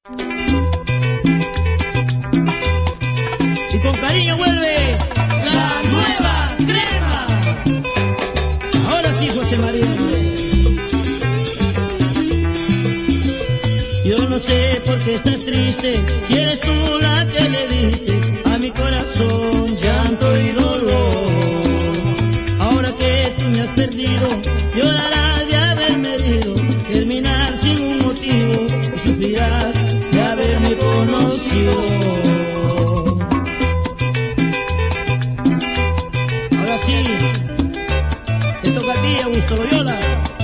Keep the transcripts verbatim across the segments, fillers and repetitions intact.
Y con cariño vuelve la nueva crema. Ahora sí, José María. Yo no sé por qué estás triste, si eres tú la que le diste a mi corazón llanto y dolor. Ahora que tú me has perdido, llorarás de haberme herido, terminar sin un motivo y sufrirás de haberme conocido. Ahora sí, te toca a ti, Augusto Loyola.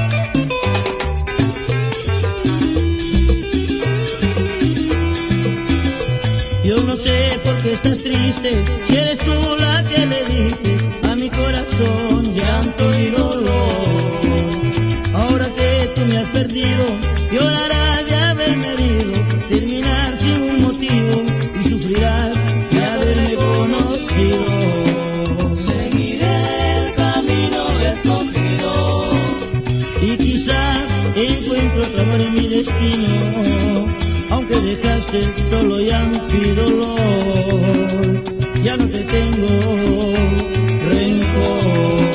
Yo no sé por qué estás triste, si eres tú la que le diste a mi corazón llanto y dolor. Ahora que tú me has perdido, llorarás de haberme herido, terminar sin un motivo y sufrirás de haberme conocido. Seguiré el camino escogido Y quizás encuentro otro amor en mi destino, aunque dejaste solo llanto y dolor, ya no te tengo rencor.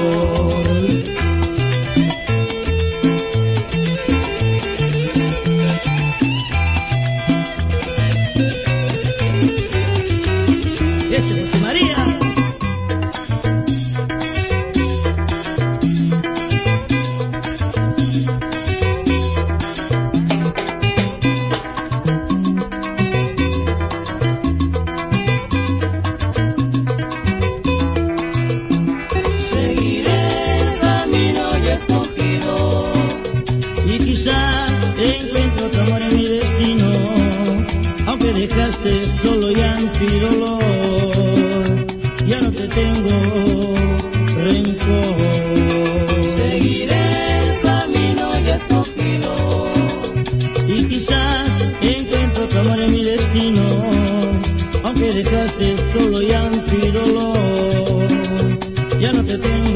Ese es José María. Y quizás encuentro otro amor en mi destino, aunque dejaste solo llanto y dolor, ya no te tengo rencor. Seguiré el camino ya escogido Y quizás encuentro otro amor en mi destino, aunque dejaste solo llanto y dolor, ya no te tengo